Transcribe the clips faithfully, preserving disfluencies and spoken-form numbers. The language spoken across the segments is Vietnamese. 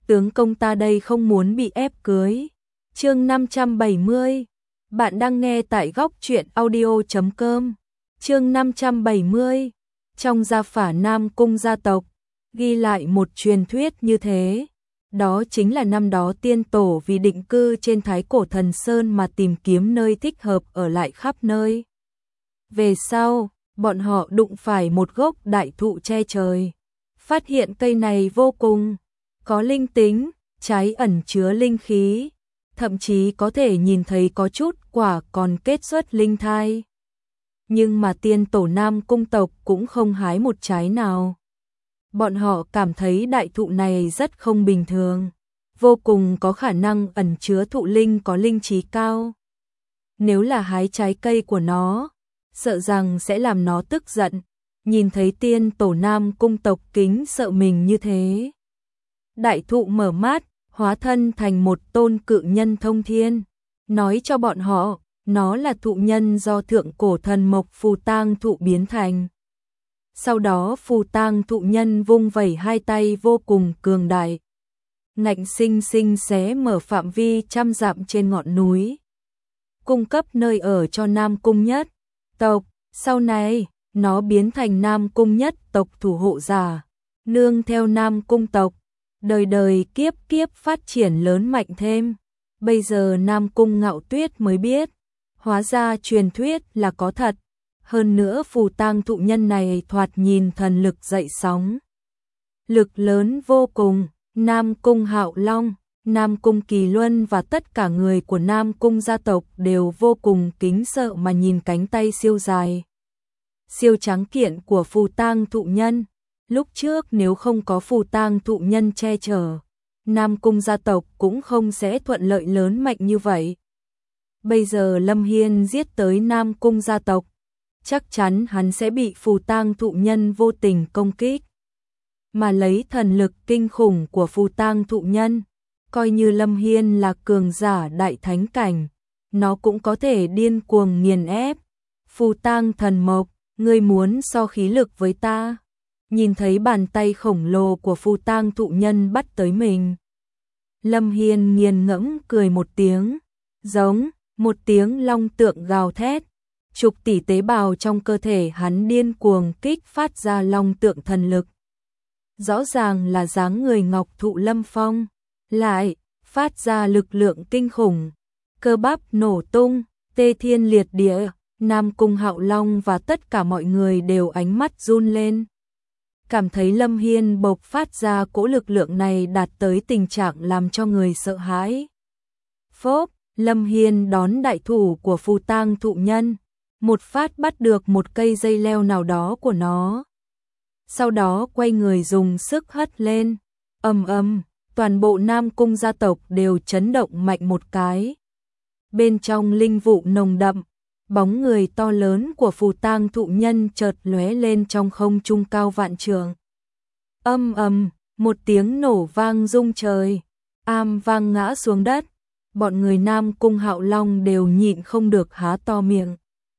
tướng công ta đây không muốn bị ép cưới. Chương năm trăm bảy mươi. Bạn đang nghe tại góc truyện audio chấm com. Chương năm trăm bảy mươi. Trong gia phả Nam Cung gia tộc, ghi lại một truyền thuyết như thế. Đó chính là năm đó tiên tổ vì định cư trên Thái Cổ Thần Sơn mà tìm kiếm nơi thích hợp ở lại khắp nơi. Về sau, bọn họ đụng phải một gốc đại thụ che trời. Phát hiện cây này vô cùng có linh tính, trái ẩn chứa linh khí, thậm chí có thể nhìn thấy có chút quả còn kết xuất linh thai. Nhưng mà tiên tổ Nam Cung tộc cũng không hái một trái nào. Bọn họ cảm thấy đại thụ này rất không bình thường, vô cùng có khả năng ẩn chứa thụ linh có linh trí cao. Nếu là hái trái cây của nó, sợ rằng sẽ làm nó tức giận. Nhìn thấy tiên tổ Nam Cung tộc kính sợ mình như thế, đại thụ mở mắt, hóa thân thành một tôn cự nhân thông thiên, nói cho bọn họ, nó là thụ nhân do thượng cổ thần mộc phù tang thụ biến thành. Sau đó phù tang thụ nhân vung vẩy hai tay vô cùng cường đại, ngạnh sinh sinh xé mở phạm vi trăm dặm trên ngọn núi, cung cấp nơi ở cho Nam Cung nhất tộc. Sau này, nó biến thành Nam Cung nhất tộc thủ hộ giả, nương theo Nam Cung tộc, đời đời kiếp kiếp phát triển lớn mạnh thêm. Bây giờ Nam Cung Ngạo Tuyết mới biết, hóa ra truyền thuyết là có thật. Hơn nữa phù tang thụ nhân này thoạt nhìn thần lực dậy sóng, lực lớn vô cùng. Nam Cung Hạo Long, Nam Cung Kỳ Luân và tất cả người của Nam Cung gia tộc đều vô cùng kính sợ mà nhìn cánh tay siêu dài, siêu trắng kiện của phù tang thụ nhân. Lúc trước nếu không có phù tang thụ nhân che chở, Nam Cung gia tộc cũng không sẽ thuận lợi lớn mạnh như vậy. Bây giờ Lâm Hiên giết tới Nam Cung gia tộc, chắc chắn hắn sẽ bị phù tang thụ nhân vô tình công kích. Mà lấy thần lực kinh khủng của phù tang thụ nhân, coi như Lâm Hiên là cường giả đại thánh cảnh, nó cũng có thể điên cuồng nghiền ép. Phù tang thần mộc, ngươi muốn so khí lực với ta? Nhìn thấy bàn tay khổng lồ của phù tang thụ nhân bắt tới mình, Lâm Hiên nghiền ngẫm cười một tiếng, giống một tiếng long tượng gào thét, chục tỷ tế bào trong cơ thể hắn điên cuồng kích phát ra long tượng thần lực. Rõ ràng là dáng người ngọc thụ lâm phong, lại phát ra lực lượng kinh khủng, cơ bắp nổ tung, tê thiên liệt địa. Nam Cung Hạo Long và tất cả mọi người đều ánh mắt run lên, cảm thấy Lâm Hiên bộc phát ra cỗ lực lượng này đạt tới tình trạng làm cho người sợ hãi. Phốp, Lâm Hiên đón đại thủ của phù tang thụ nhân, một phát bắt được một cây dây leo nào đó của nó. Sau đó quay người dùng sức hất lên, ầm ầm, toàn bộ Nam Cung gia tộc đều chấn động mạnh một cái. Bên trong linh vụ nồng đậm, bóng người to lớn của phù tang thụ nhân chợt lóe lên trong không trung cao vạn trượng. Âm ầm, một tiếng nổ vang rung trời, am vang ngã xuống đất. Bọn người Nam Cung Hạo Long đều nhịn không được há to miệng.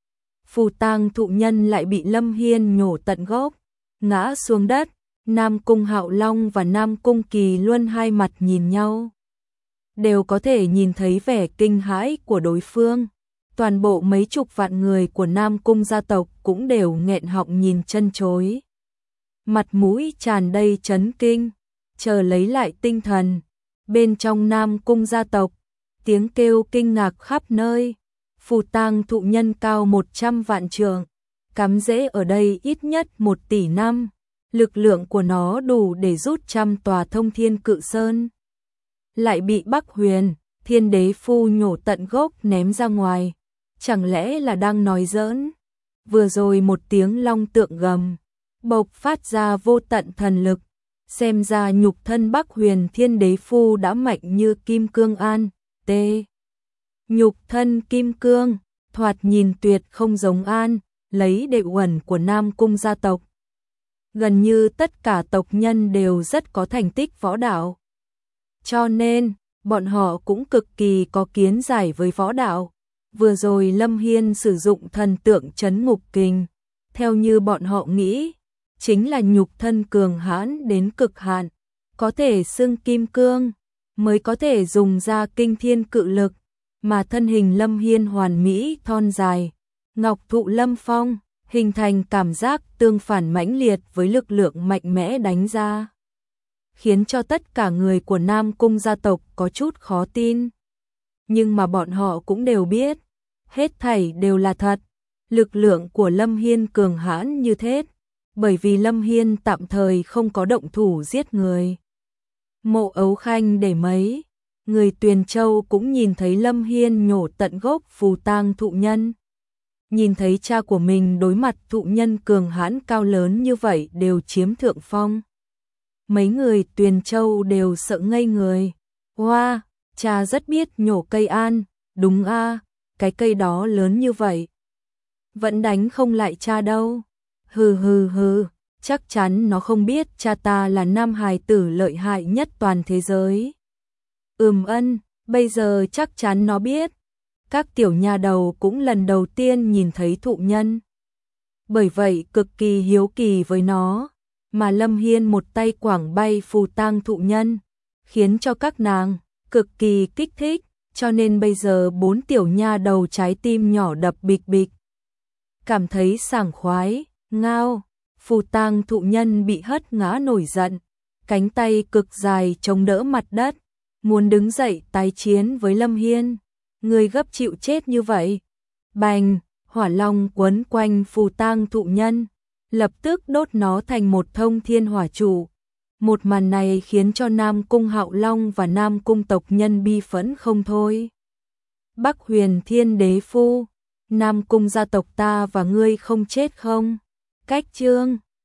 Phù tang thụ nhân lại bị Lâm Hiên nhổ tận gốc, ngã xuống đất. Nam Cung Hạo Long và Nam Cung Kỳ Luân hai mặt nhìn nhau, đều có thể nhìn thấy vẻ kinh hãi của đối phương. Toàn bộ mấy chục vạn người của Nam Cung gia tộc cũng đều nghẹn họng nhìn chân chối, mặt mũi tràn đầy chấn kinh. Chờ lấy lại tinh thần, bên trong Nam Cung gia tộc, tiếng kêu kinh ngạc khắp nơi. Phù tang thụ nhân cao một trăm vạn trượng, cắm rễ ở đây ít nhất một tỷ năm, lực lượng của nó đủ để rút trăm tòa thông thiên cự sơn, lại bị Bắc Huyền Thiên Đế Phu nhổ tận gốc ném ra ngoài. Chẳng lẽ là đang nói giỡn? Vừa rồi một tiếng long tượng gầm, bộc phát ra vô tận thần lực, xem ra nhục thân Bắc Huyền Thiên Đế Phu đã mạnh như kim cương an, tê. Nhục thân kim cương, thoạt nhìn tuyệt không giống an, lấy đệ uẩn của Nam Cung gia tộc. Gần như tất cả tộc nhân đều rất có thành tích võ đạo, cho nên bọn họ cũng cực kỳ có kiến giải với võ đạo. Vừa rồi Lâm Hiên sử dụng thần tượng trấn ngục kình, theo như bọn họ nghĩ, chính là nhục thân cường hãn đến cực hạn, có thể xưng kim cương, mới có thể dùng ra kinh thiên cự lực, mà thân hình Lâm Hiên hoàn mỹ thon dài, ngọc thụ lâm phong, hình thành cảm giác tương phản mãnh liệt với lực lượng mạnh mẽ đánh ra, khiến cho tất cả người của Nam Cung gia tộc có chút khó tin. Nhưng mà bọn họ cũng đều biết, hết thảy đều là thật, lực lượng của Lâm Hiên cường hãn như thế, bởi vì Lâm Hiên tạm thời không có động thủ giết người. Mộ Ấu Khanh để mấy người Tuyền Châu cũng nhìn thấy Lâm Hiên nhổ tận gốc phù tang thụ nhân. Nhìn thấy cha của mình đối mặt thụ nhân cường hãn cao lớn như vậy đều chiếm thượng phong. Mấy người Tuyền Châu đều sợ ngây người. Hoa, wow, cha rất biết nhổ cây an, đúng a, cái cây đó lớn như vậy. Vẫn đánh không lại cha đâu. Hừ hừ hừ, chắc chắn nó không biết cha ta là nam hài tử lợi hại nhất toàn thế giới. Ừm ân, bây giờ chắc chắn nó biết. Các tiểu nha đầu cũng lần đầu tiên nhìn thấy thụ nhân. Bởi vậy cực kỳ hiếu kỳ với nó, mà Lâm Hiên một tay quảng bay phù tang thụ nhân, khiến cho các nàng cực kỳ kích thích, cho nên bây giờ bốn tiểu nha đầu trái tim nhỏ đập bịch bịch. Cảm thấy sảng khoái, ngao, phù tang thụ nhân bị hất ngã nổi giận, cánh tay cực dài chống đỡ mặt đất, muốn đứng dậy tái chiến với Lâm Hiên. Người gấp chịu chết như vậy. Bành, hỏa long quấn quanh phù tang thụ nhân, lập tức đốt nó thành một thông thiên hỏa trụ. Một màn này khiến cho Nam Cung Hạo Long và Nam Cung tộc nhân bi phẫn không thôi. Bắc Huyền Thiên Đế Phu, Nam Cung gia tộc ta và ngươi không chết không? Cách chương